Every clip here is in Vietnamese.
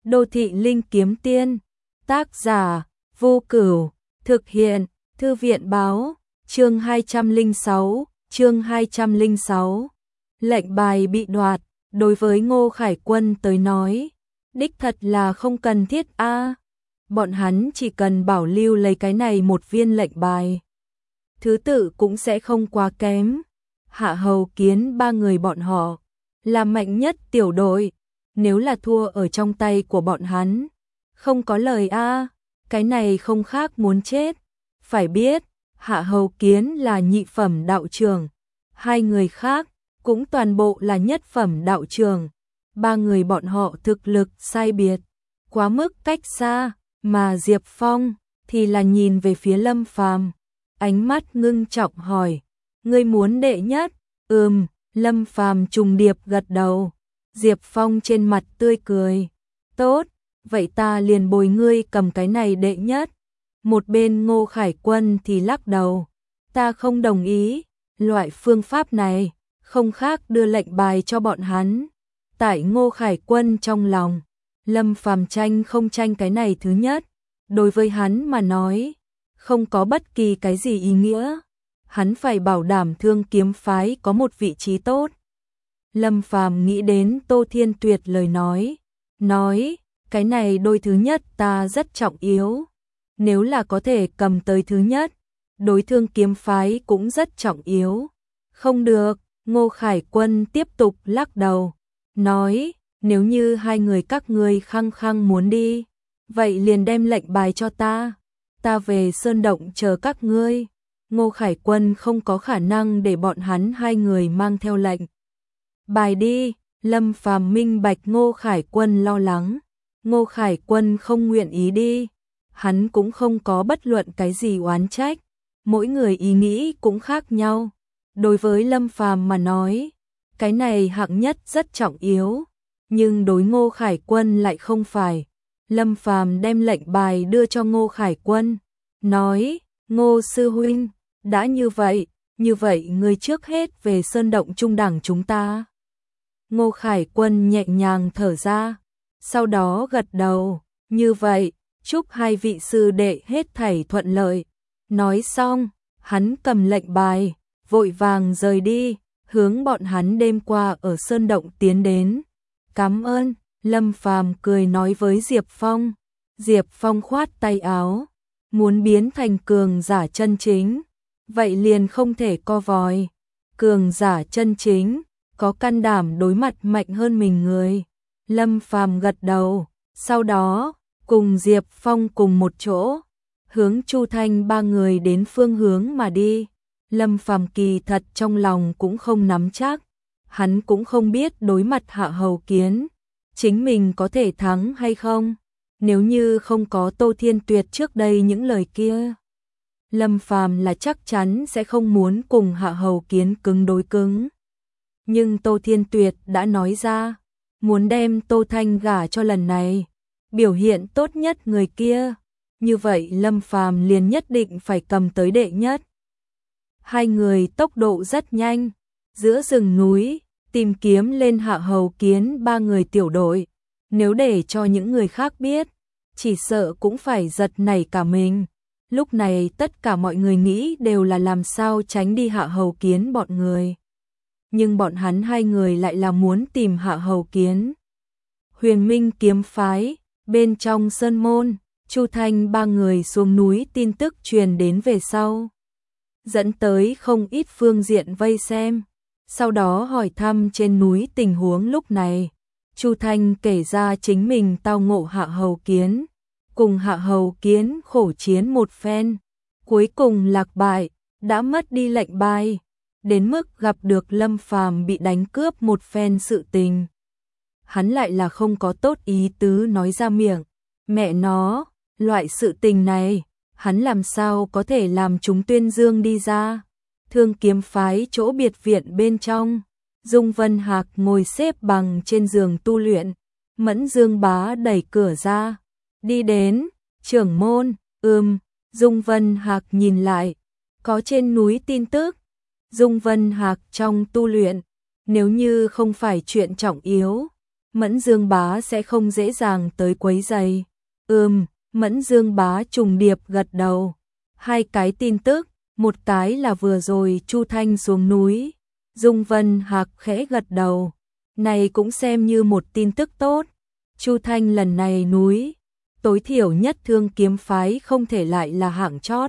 Đô thị linh kiếm tiên, tác giả, Vô Cửu, thực hiện, Thư viện báo, chương 206, lệnh bài bị đoạt, đối với Ngô Khải Quân tới nói, đích thật là không cần thiết a. Bọn hắn chỉ cần bảo lưu lấy cái này một viên lệnh bài. Thứ tự cũng sẽ không quá kém. Hạ Hầu Kiến ba người bọn họ là mạnh nhất tiểu đội, nếu là thua ở trong tay của bọn hắn, không có lời a, cái này không khác muốn chết. Phải biết, Hạ Hầu Kiến là nhị phẩm đạo trưởng, hai người khác cũng toàn bộ là nhất phẩm đạo trưởng. Ba người bọn họ thực lực sai biệt, quá mức cách xa, mà Diệp Phong thì là nhìn về phía Lâm Phàm, ánh mắt ngưng trọng hỏi: "Ngươi muốn đệ nhất?" Lâm Phàm trùng điệp gật đầu. Diệp Phong trên mặt tươi cười: "Tốt, vậy ta liền bồi ngươi cầm cái này đệ nhất." Một bên Ngô Khải Quân thì lắc đầu: "Ta không đồng ý, loại phương pháp này không khác đưa lệnh bài cho bọn hắn." Tại Ngô Khải Quân trong lòng, Lâm Phàm tranh không tranh cái này thứ nhất, đối với hắn mà nói, không có bất kỳ cái gì ý nghĩa. Hắn phải bảo đảm Thương Kiếm phái có một vị trí tốt. Lâm Phàm nghĩ đến Tô Thiên Tuyệt lời nói, cái này đôi thứ nhất ta rất trọng yếu. Nếu là có thể cầm tới thứ nhất, đối Thương Kiếm phái cũng rất trọng yếu. Không được, Ngô Khải Quân tiếp tục lắc đầu, nói: "Nếu như hai người các ngươi khăng khăng muốn đi, vậy liền đem lệnh bài cho ta. Ta về Sơn Động chờ các ngươi." Ngô Khải Quân không có khả năng để bọn hắn hai người mang theo lệnh bài đi. Lâm Phàm minh bạch Ngô Khải Quân lo lắng. Ngô Khải Quân không nguyện ý đi, hắn cũng không có bất luận cái gì oán trách. Mỗi người ý nghĩ cũng khác nhau. Đối với Lâm Phàm mà nói, cái này hạng nhất rất trọng yếu, nhưng đối Ngô Khải Quân lại không phải. Lâm Phàm đem lệnh bài đưa cho Ngô Khải Quân, nói: "Ngô sư huynh, đã như vậy ngươi trước hết về Sơn Động trung đẳng chúng ta." Ngô Khải Quân nhẹ nhàng thở ra, sau đó gật đầu: "Như vậy, chúc hai vị sư đệ hết thảy thuận lợi." Nói xong, hắn cầm lệnh bài, vội vàng rời đi, hướng bọn hắn đêm qua ở Sơn Động tiến đến. "Cảm ơn." Lâm Phàm cười nói với Diệp Phong. Diệp Phong khoát tay áo: "Muốn biến thành cường giả chân chính, vậy liền không thể co vòi. Cường giả chân chính, có can đảm đối mặt mạnh hơn mình người." Lâm Phàm gật đầu, sau đó cùng Diệp Phong cùng một chỗ, hướng Chu Thanh ba người đến phương hướng mà đi. Lâm Phàm kỳ thật trong lòng cũng không nắm chắc, hắn cũng không biết đối mặt Hạ Hầu Kiến, chính mình có thể thắng hay không. Nếu như không có Tô Thiên Tuyệt trước đây những lời kia, Lâm Phàm là chắc chắn sẽ không muốn cùng Hạ Hầu Kiến cứng đối cứng. Nhưng Tô Thiên Tuyệt đã nói ra, muốn đem Tô Thanh gả cho lần này biểu hiện tốt nhất người kia, như vậy Lâm Phàm liền nhất định phải cầm tới đệ nhất. Hai người tốc độ rất nhanh, giữa rừng núi tìm kiếm lên Hạ Hầu Kiến ba người tiểu đội. Nếu để cho những người khác biết, chỉ sợ cũng phải giật nảy cả mình. Lúc này tất cả mọi người nghĩ đều là làm sao tránh đi Hạ Hầu Kiến bọn người. Nhưng bọn hắn hai người lại là muốn tìm Hạ Hầu Kiến. Huyền Minh kiếm phái, bên trong sơn môn, Chu Thanh ba người xuống núi, tin tức truyền đến về sau, dẫn tới không ít phương diện vây xem. Sau đó hỏi thăm trên núi tình huống lúc này. Chu Thanh kể ra chính mình tao ngộ Hạ Hầu Kiến, cùng Hạ Hầu Kiến khổ chiến một phen, cuối cùng lạc bại, đã mất đi lệnh bài, đến mức gặp được Lâm Phàm bị đánh cướp một phen sự tình. Hắn lại là không có tốt ý tứ nói ra miệng. Mẹ nó, loại sự tình này, hắn làm sao có thể làm chúng tuyên dương đi ra. Thương Kiếm phái chỗ biệt viện bên trong, Dung Vân Hạc ngồi xếp bằng trên giường tu luyện. Mẫn Dương Bá đẩy cửa ra, đi đến: "Trưởng môn." Dung Vân Hạc nhìn lại, có trên núi tin tức. Dung Vân Hạc trong tu luyện, nếu như không phải chuyện trọng yếu, Mẫn Dương Bá sẽ không dễ dàng tới quấy rầy. Mẫn Dương Bá trùng điệp gật đầu. Hai cái tin tức, một cái là vừa rồi Chu Thanh xuống núi. Dung Vân Hạc khẽ gật đầu. Này cũng xem như một tin tức tốt. Chu Thanh lần này núi, tối thiểu nhất Thương Kiếm phái không thể lại là hạng chót.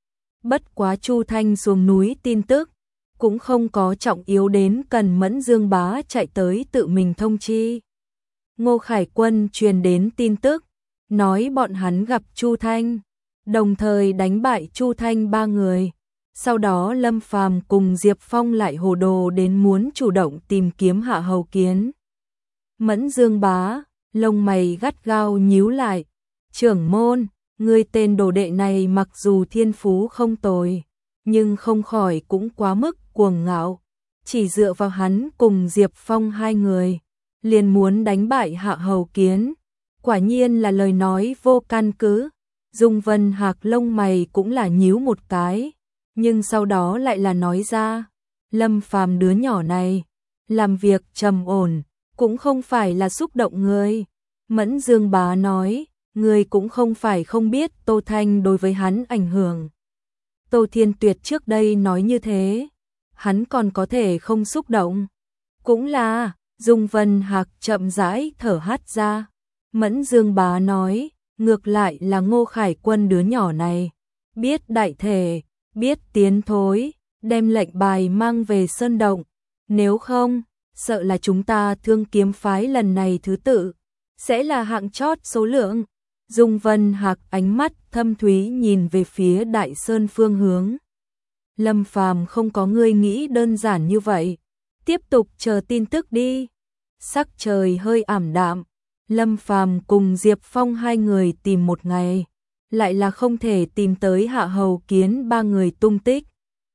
Bất quá Chu Thanh xuống núi tin tức cũng không có trọng yếu đến cần Mẫn Dương Bá chạy tới tự mình thông chi. Ngô Khải Quân truyền đến tin tức, nói bọn hắn gặp Chu Thanh, đồng thời đánh bại Chu Thanh 3 người. Sau đó Lâm Phàm cùng Diệp Phong lại hồ đồ đến muốn chủ động tìm kiếm Hạ Hầu Kiến. Mẫn Dương Bá, lông mày gắt gao nhíu lại. Trưởng môn, người tên đồ đệ này mặc dù thiên phú không tồi, nhưng không khỏi cũng quá mức cuồng ngạo. Chỉ dựa vào hắn cùng Diệp Phong 2 người, liền muốn đánh bại Hạ Hầu Kiến. Quả nhiên là lời nói vô căn cứ. Dung Vân Hạc lông mày cũng là nhíu một cái, nhưng sau đó lại là nói ra, Lâm Phàm đứa nhỏ này, làm việc trầm ổn, cũng không phải là xúc động người. Mẫn Dương Bá nói, người cũng không phải không biết Tô Thanh đối với hắn ảnh hưởng. Tô Thiên Tuyệt trước đây nói như thế, hắn còn có thể không xúc động. Cũng là, Dung Vân Hạc chậm rãi thở hắt ra. Mẫn Dương Bá nói, ngược lại là Ngô Khải Quân đứa nhỏ này, biết đại thể, biết tiến thối, đem lệnh bài mang về sơn động. Nếu không, sợ là chúng ta Thương Kiếm phái lần này thứ tự sẽ là hạng chót số lượng. Dung Vân Hạc ánh mắt thâm thúy nhìn về phía Đại Sơn phương hướng. Lâm Phàm không có ngươi nghĩ đơn giản như vậy. Tiếp tục chờ tin tức đi. Sắc trời hơi ảm đạm. Lâm Phàm cùng Diệp Phong 2 người tìm một ngày, lại là không thể tìm tới Hạ Hầu Kiến 3 người tung tích.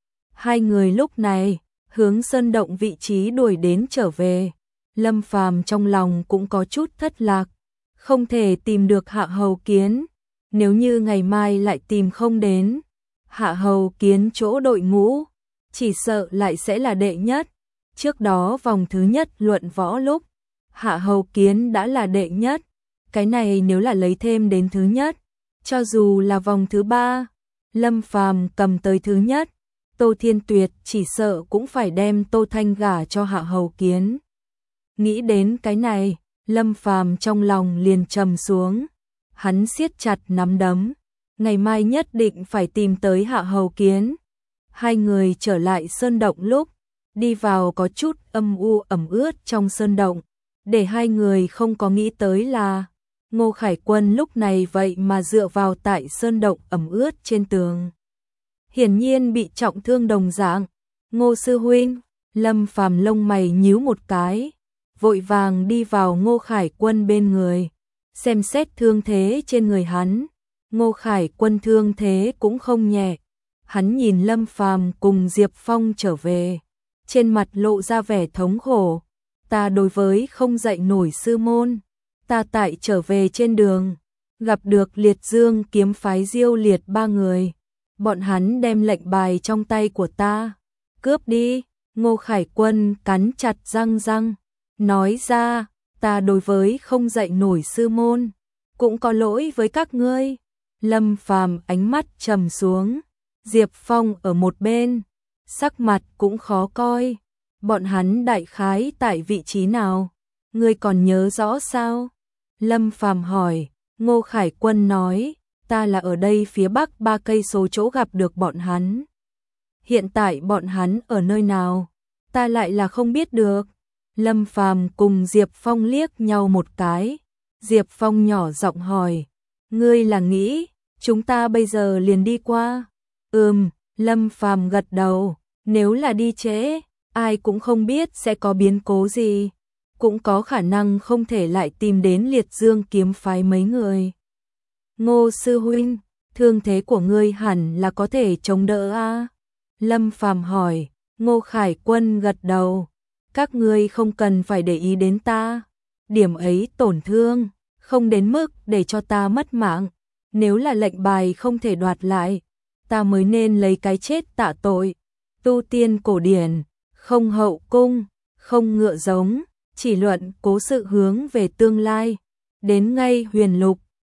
2 người lúc này hướng sơn động vị trí đuổi đến trở về. Lâm Phàm trong lòng cũng có chút thất lạc, không thể tìm được Hạ Hầu Kiến. Nếu như ngày mai lại tìm không đến, Hạ Hầu Kiến chỗ đội ngũ, chỉ sợ lại sẽ là đệ nhất. Trước đó vòng thứ nhất luận võ lúc, Hạ Hầu Kiến đã là đệ nhất. Cái này nếu là lấy thêm đến thứ nhất, cho dù là vòng thứ 3, Lâm Phàm cầm tới thứ nhất, Tô Thiên Tuyệt chỉ sợ cũng phải đem Tô Thanh gả cho Hạ Hầu Kiến. Nghĩ đến cái này, Lâm Phàm trong lòng liền trầm xuống. Hắn siết chặt nắm đấm, ngày mai nhất định phải tìm tới Hạ Hầu Kiến. 2 người trở lại sơn động lúc, đi vào có chút âm u ẩm ướt trong sơn động. Để 2 người không có nghĩ tới là Ngô Khải Quân lúc này vậy mà dựa vào tại sơn động ẩm ướt trên tường. Hiển nhiên bị trọng thương đồng dạng. Ngô sư huynh, Lâm Phàm lông mày nhíu một cái, vội vàng đi vào Ngô Khải Quân bên người, xem xét thương thế trên người hắn. Ngô Khải Quân thương thế cũng không nhẹ. Hắn nhìn Lâm Phàm cùng Diệp Phong trở về, trên mặt lộ ra vẻ thống khổ. Ta đối với không dạy nổi sư môn, ta tại trở về trên đường, gặp được Liệt Dương kiếm phái Diêu Liệt 3 người. Bọn hắn đem lệnh bài trong tay của ta cướp đi. Ngô Khải Quân cắn chặt răng, nói ra, ta đối với không dạy nổi sư môn, cũng có lỗi với các ngươi. Lâm Phàm ánh mắt trầm xuống, Diệp Phong ở một bên, sắc mặt cũng khó coi. Bọn hắn đại khái tại vị trí nào? Ngươi còn nhớ rõ sao? Lâm Phàm hỏi. Ngô Khải Quân nói, ta là ở đây phía bắc 3 cây số chỗ gặp được bọn hắn. Hiện tại bọn hắn ở nơi nào? Ta lại là không biết được. Lâm Phàm cùng Diệp Phong liếc nhau một cái. Diệp Phong nhỏ giọng hỏi, ngươi là nghĩ chúng ta bây giờ liền đi qua? Lâm Phàm gật đầu, nếu là đi trễ, ai cũng không biết sẽ có biến cố gì, cũng có khả năng không thể lại tìm đến Liệt Dương kiếm phái mấy người. Ngô sư huynh, thương thế của ngươi hẳn là có thể chống đỡ a? Lâm Phàm hỏi. Ngô Khải Quân gật đầu, các ngươi không cần phải để ý đến ta, điểm ấy tổn thương, không đến mức để cho ta mất mạng. Nếu là lệnh bài không thể đoạt lại, ta mới nên lấy cái chết tạ tội. Tu tiên cổ điển, không hậu cung, không ngựa giống, chỉ luận cố sự hướng về tương lai. Đến ngay huyền lục,